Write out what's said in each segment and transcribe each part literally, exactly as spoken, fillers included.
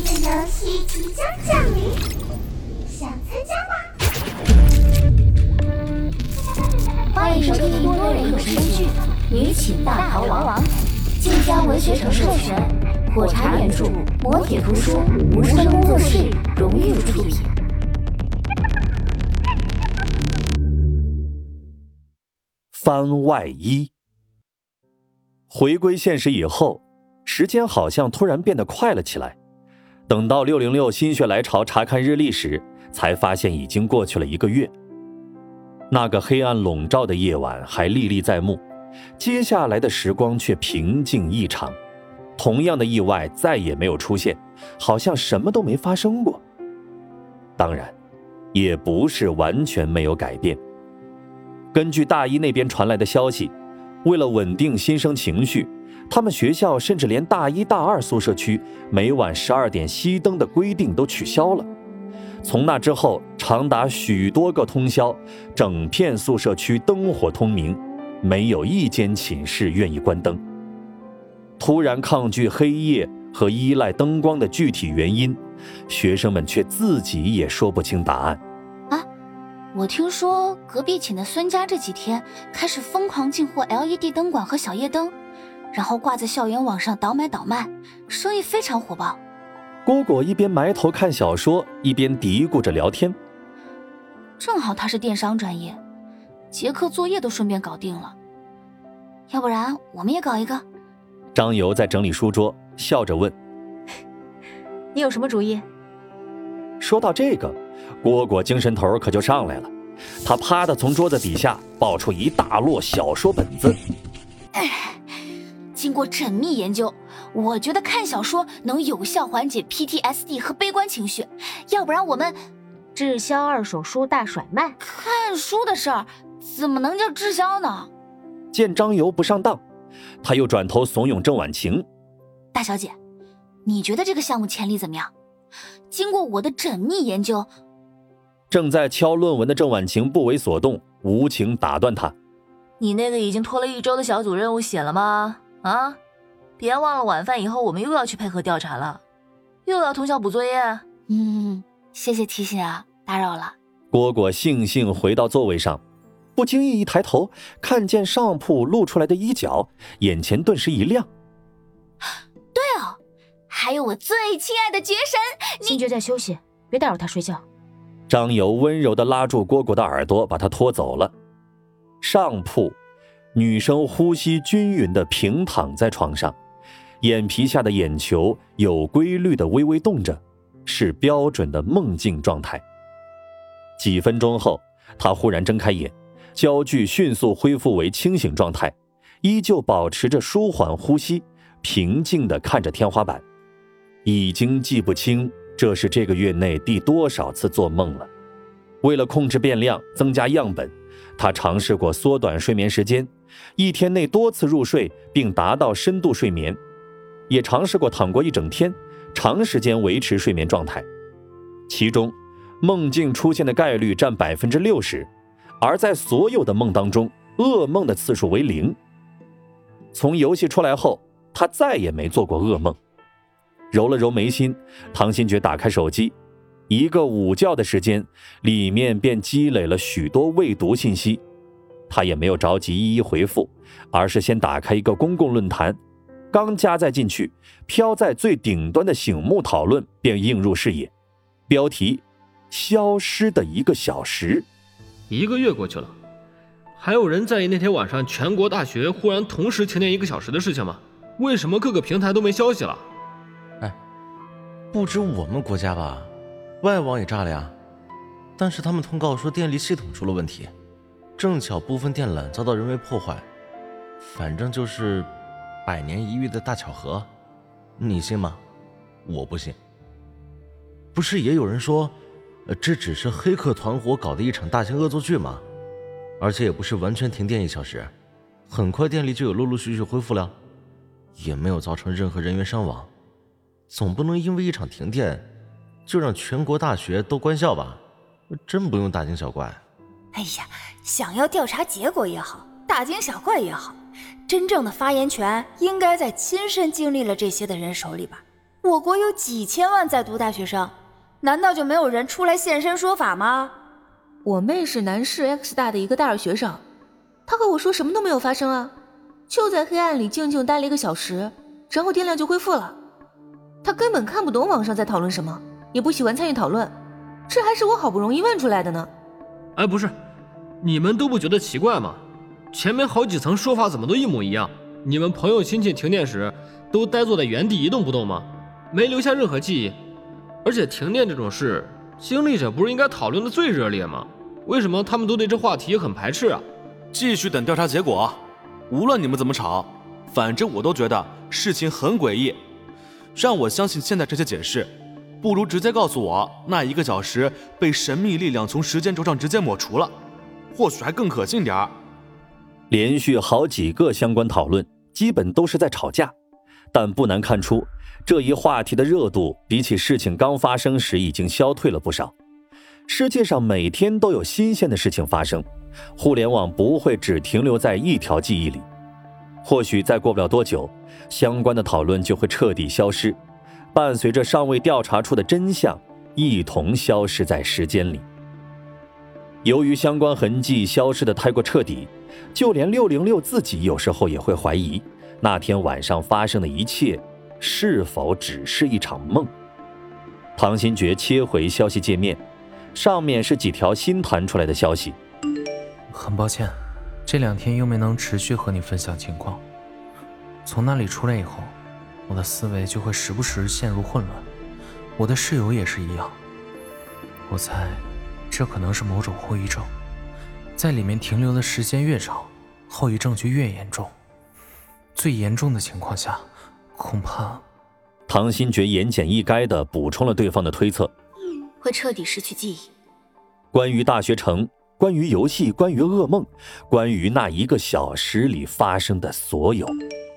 的游戏即将降临，想参加吗？ 欢迎收听多人有声剧《女寝大逃亡》，晋江文学城授权，火柴原著，磨铁图书，无声工作室荣誉出品。 番外一。回归现实以后，时间好像突然变得快了起来。等到六零六心血来潮查看日历时，才发现已经过去了一个月。那个黑暗笼罩的夜晚还历历在目，接下来的时光却平静异常。同样的意外再也没有出现，好像什么都没发生过。当然，也不是完全没有改变。根据大一那边传来的消息，为了稳定新生情绪，他们学校甚至连大一大二宿舍区每晚十二点熄灯的规定都取消了。从那之后，长达许多个通宵，整片宿舍区灯火通明，没有一间寝室愿意关灯。突然抗拒黑夜和依赖灯光的具体原因，学生们却自己也说不清答案。 啊，我听说隔壁寝的孙家这几天开始疯狂进货 L E D 灯管和小夜灯，然后挂在校园网上倒买倒卖，生意非常火爆。 蝈蝈一边埋头看小说，一边嘀咕着聊天。 正好他是电商专业，结课作业都顺便搞定了。要不然我们也搞一个？ 张游在整理书桌，笑着问： 你有什么主意？ 说到这个，蝈蝈精神头可就上来了。他啪地从桌子底下抱出一大摞小说本子。 经过缜密研究，我觉得看小说能有效缓解 P T S D 和悲观情绪，要不然我们滞销二手书大甩卖。 看书的事儿怎么能叫滞销呢？ 见张游不上当，他又转头怂恿郑婉晴： 大小姐，你觉得这个项目潜力怎么样？经过我的缜密研究。 正在敲论文的郑婉晴不为所动，无情打断他： 你那个已经拖了一周的小组任务写了吗？啊，别忘了晚饭以后我们又要去配合调查了，又要通宵补作业。 嗯，谢谢提醒啊，打扰了。 蝈蝈悻悻回到座位上，不经意一抬头，看见上铺露出来的衣角，眼前顿时一亮。 对哦，还有我最亲爱的绝神， 星爵在休息，别打扰他睡觉。 张游温柔地拉住蝈蝈的耳朵，把他拖走了。上铺，女生呼吸均匀地平躺在床上，眼皮下的眼球有规律地微微动着，是标准的梦境状态。几分钟后，她忽然睁开眼，焦距迅速恢复为清醒状态，依旧保持着舒缓呼吸，平静地看着天花板。已经记不清这是这个月内第多少次做梦了。为了控制变量，增加样本，他尝试过缩短睡眠时间，一天内多次入睡并达到深度睡眠，也尝试过躺过一整天，长时间维持睡眠状态。其中梦境出现的概率占 百分之六十， 而在所有的梦当中，噩梦的次数为零。从游戏出来后，他再也没做过噩梦。揉了揉眉心，唐新觉打开手机，一个午觉的时间，里面便积累了许多未读信息。他也没有着急一一回复，而是先打开一个公共论坛，刚加载进去，飘在最顶端的醒目讨论便映入视野，标题：消失的一个小时。 一个月过去了，还有人在意那天晚上全国大学忽然同时停电一个小时的事情吗？为什么各个平台都没消息了？ 哎，不止我们国家吧，外网也炸了呀。但是他们通告说电力系统出了问题，正巧部分电缆遭到人为破坏，反正就是百年一遇的大巧合，你信吗？我不信。不是也有人说，呃，这只是黑客团伙搞的一场大型恶作剧吗？而且也不是完全停电一小时，很快电力就有陆陆续续恢复了，也没有造成任何人员伤亡。总不能因为一场停电就让全国大学都关校吧？真不用大惊小怪。 哎呀，想要调查结果也好，大惊小怪也好，真正的发言权应该在亲身经历了这些的人手里吧。 我国有几千万在读大学生，难道就没有人出来现身说法吗？ 我妹是南市 X 大的一个大二学生，她和我说什么都没有发生啊，就在黑暗里静静待了一个小时，然后电量就恢复了。她根本看不懂网上在讨论什么，也不喜欢参与讨论，这还是我好不容易问出来的呢。 哎，不是，你们都不觉得奇怪吗？前面好几层说法怎么都一模一样？你们朋友亲戚停电时都呆坐在原地一动不动吗？没留下任何记忆？而且停电这种事，经历者不是应该讨论的最热烈吗？为什么他们都对这话题很排斥啊？ 继续等调查结果，无论你们怎么吵，反正我都觉得事情很诡异。让我相信现在这些解释，不如直接告诉我那一个小时被神秘力量从时间轴上直接抹除了，或许还更可信点儿。 连续好几个相关讨论，基本都是在吵架，但不难看出，这一话题的热度比起事情刚发生时已经消退了不少。世界上每天都有新鲜的事情发生，互联网不会只停留在一条记忆里。或许再过不了多久，相关的讨论就会彻底消失，伴随着尚未调查出的真相一同消失在时间里。由于相关痕迹消失得太过彻底，就连六零六自己有时候也会怀疑，那天晚上发生的一切是否只是一场梦。唐新觉切回消息界面，上面是几条新弹出来的消息。 很抱歉，这两天又没能持续和你分享情况。从那里出来以后，我的思维就会时不时陷入混乱，我的室友也是一样。我猜这可能是某种后遗症，在里面停留的时间越长，后遗症就越严重。最严重的情况下，恐怕…… 唐新觉言简意赅地补充了对方的推测， 会彻底失去记忆。 关于大学城，关于游戏，关于噩梦，关于那一个小时里发生的所有。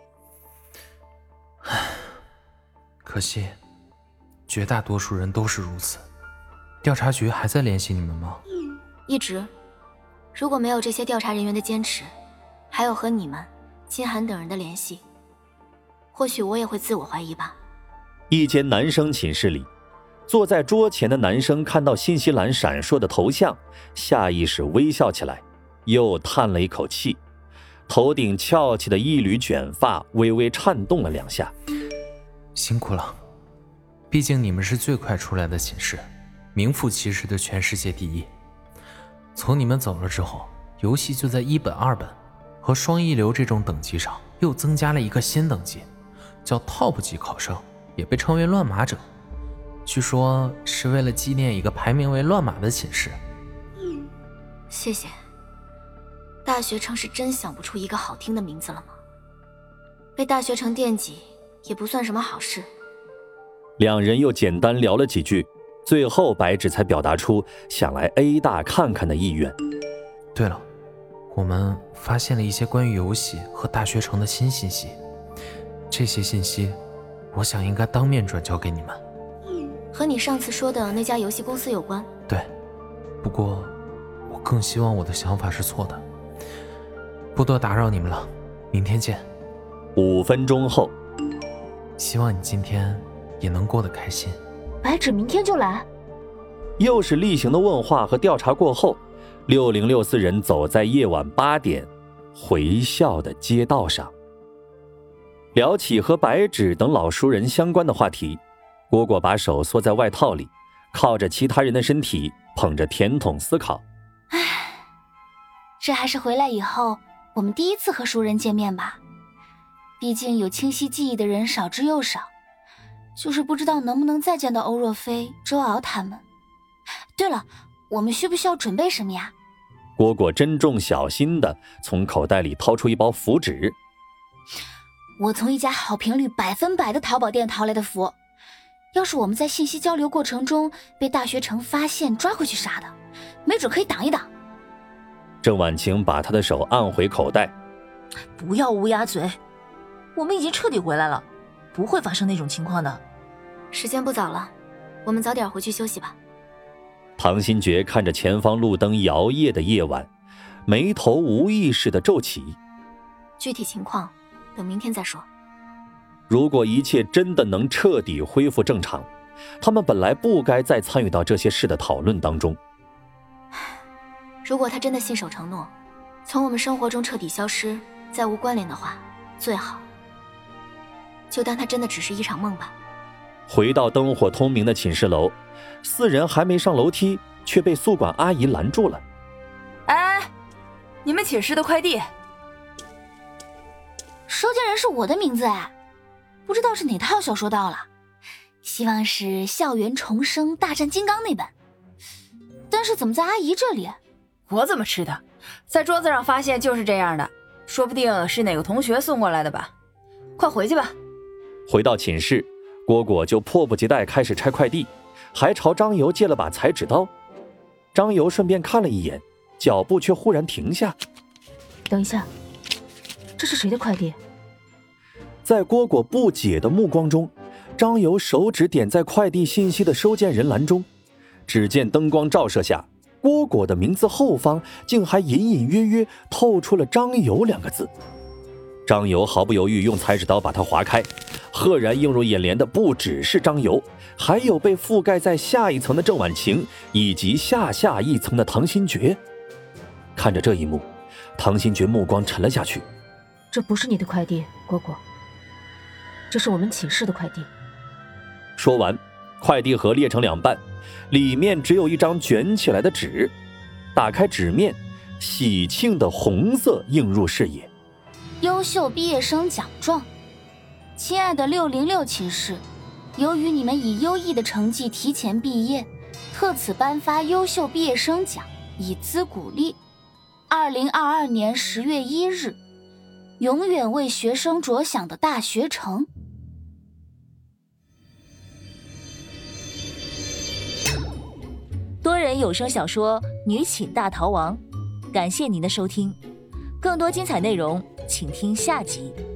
唉，可惜，绝大多数人都是如此。调查局还在联系你们吗？ 一直。如果没有这些调查人员的坚持，还有和你们、金寒等人的联系，或许我也会自我怀疑吧。 一间男生寝室里，坐在桌前的男生看到信息栏闪烁的头像，下意识微笑起来，又叹了一口气，头顶翘起的一缕卷发微微颤动了两下。 辛苦了，毕竟你们是最快出来的寝室，名副其实的全世界第一。从你们走了之后，游戏就在一本、二本和双一流这种等级上又增加了一个新等级，叫 Top 级考生，也被称为乱码者。据说是为了纪念一个排名为乱码的寝室。 谢谢。大学城是真想不出一个好听的名字了吗？被大学城惦记也不算什么好事。 两人又简单聊了几句，最后白纸才表达出想来 A 大看看的意愿。 对了，我们发现了一些关于游戏和大学城的新信息，这些信息我想应该当面转交给你们。 和你上次说的那家游戏公司有关？ 对，不过我更希望我的想法是错的。不多打扰你们了，明天见。 五分钟后， 希望你今天也能过得开心。 白纸明天就来？ 又是例行的问话和调查过后，六零六四人走在夜晚八点回校的街道上，聊起和白纸等老熟人相关的话题。蝈蝈把手缩在外套里，靠着其他人的身体，捧着甜筒思考。 唉，这还是回来以后我们第一次和熟人见面吧。毕竟有清晰记忆的人少之又少，就是不知道能不能再见到欧若飞、周敖他们。对了，我们需不需要准备什么呀？ 蝈蝈珍重小心地从口袋里掏出一包符纸。 我从一家好评率百分百的淘宝店淘来的符，要是我们在信息交流过程中被大学城发现抓回去啥的，没准可以挡一挡。 郑婉晴把她的手按回口袋。 不要乌鸦嘴，我们已经彻底回来了，不会发生那种情况的。 时间不早了，我们早点回去休息吧。 唐新觉看着前方路灯摇曳的夜晚，眉头无意识地皱起。 具体情况等明天再说。 如果一切真的能彻底恢复正常，他们本来不该再参与到这些事的讨论当中。 如果他真的信守承诺，从我们生活中彻底消失，再无关联的话，最好就当他真的只是一场梦吧。 回到灯火通明的寝室楼，四人还没上楼梯，却被宿管阿姨拦住了。 哎，你们寝室的快递。 收件人是我的名字哎，不知道是哪套小说到了，希望是《校园重生大战金刚》那本，但是怎么在阿姨这里？ 我怎么吃的？在桌子上发现就是这样的，说不定是哪个同学送过来的吧。快回去吧。 回到寝室，蝈蝈就迫不及待开始拆快递，还朝张游借了把裁纸刀。张游顺便看了一眼，脚步却忽然停下。 等一下，这是谁的快递？ 在蝈蝈不解的目光中，张游手指点在快递信息的收件人栏中，只见灯光照射下，蝈蝈的名字后方竟还隐隐约约透出了张游两个字。张游毫不犹豫用裁纸刀把它划开，赫然映入眼帘的不只是张游，还有被覆盖在下一层的郑婉晴以及下下一层的唐新觉。看着这一幕，唐新觉目光沉了下去。 这不是你的快递，蝈蝈，这是我们寝室的快递。 说完，快递盒裂成两半，里面只有一张卷起来的纸。打开纸面，喜庆的红色映入视野。 优秀毕业生奖状，亲爱的六零六寝室，由于你们以优异的成绩提前毕业，特此颁发优秀毕业生奖，以资鼓励。二零二二年十月一日，永远为学生着想的大学城。 多人有声小说《女寝大逃亡》，感谢您的收听，更多精彩内容请听下集。